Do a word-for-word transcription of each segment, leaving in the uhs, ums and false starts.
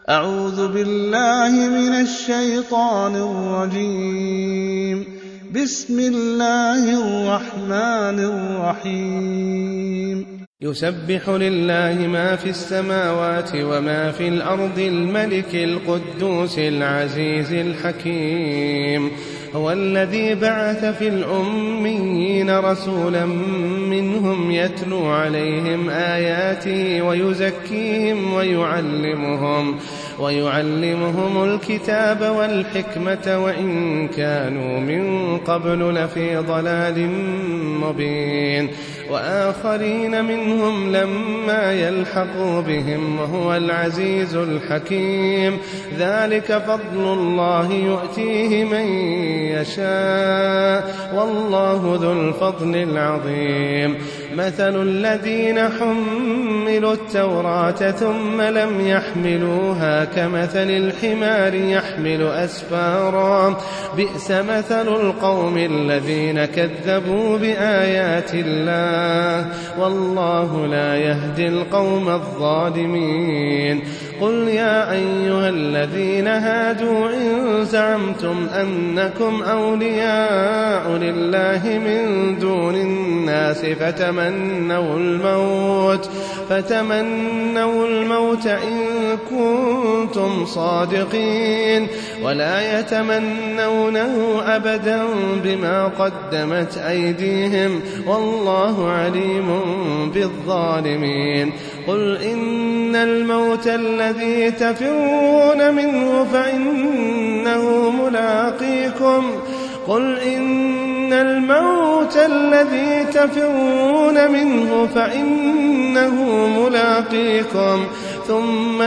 أعوذ بالله من الشيطان الرجيم. بسم الله الرحمن الرحيم. يسبح لله ما في السماوات وما في الأرض الملك القدوس العزيز الحكيم. هو الذي بعث في الأميين رسولا منهم يتلو عليهم آياته ويزكيهم ويعلمهم ويعلمهم الكتاب والحكمة وإن كانوا من قبل لفي ضلال مبين، وآخرين منهم لما يلحقوا بهم وهو العزيز الحكيم. ذلك فضل الله يؤتيه من يشاء والله ذو الفضل العظيم. مثل الذين حملوا التوراة ثم لم يحملوها كمثل الحمار يحمل أسفارا، بئس مثل القوم الذين كذبوا بآيات الله والله لا يهدي القوم الظالمين. قل يا أيها الذين هادوا إن زعمتم أنكم أولياء لله من دون الناس فتمنوا الموت فتمنوا الموت إن كنتم صادقين ولا يتمنونه أبدا بما قدمت أيديهم والله عليم بالظالمين. قل إن الموت الذي تفرون منه فإنه ملاقيكم قل إن الموت الذي تفرون منه فإنه ملاقيكم ثم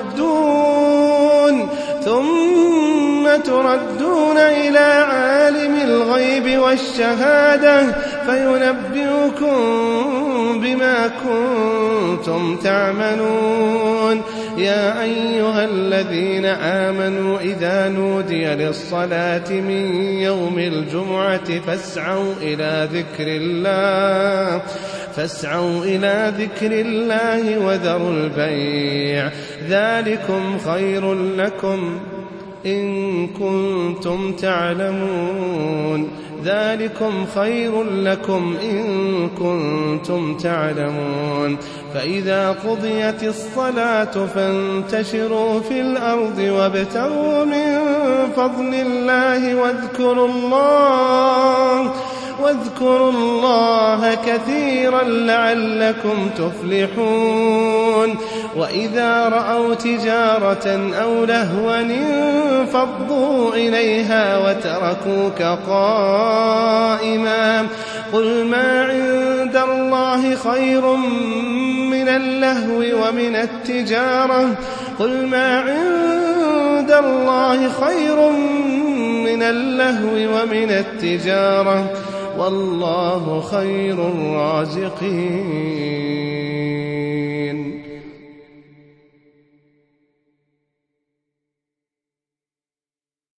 تردون ثم تردون إلى عالم الغيب والشهادة فينبئكم بما كنتم تعملون. يا أيها الذين آمنوا إذا نودي للصلاة من يوم الجمعة فاسعوا إلى ذكر الله فاسعوا إلى ذكر الله وذروا البيع ذلكم خير لكم إن كنتم تعلمون ذلكم خير لكم إن كنتم تعلمون. فإذا قضيت الصلاة فانتشروا في الأرض وابتغوا من فضل الله واذكروا الله واذكروا الله كثيرا لعلكم تفلحون. وإذا رأوا تجارة أو لهوا انفضوا إليها وتركوك قائما قل ما عند الله خير من اللهو ومن التجارة قل ما عند الله خير من اللهو ومن التجارة والله خير الرازقين.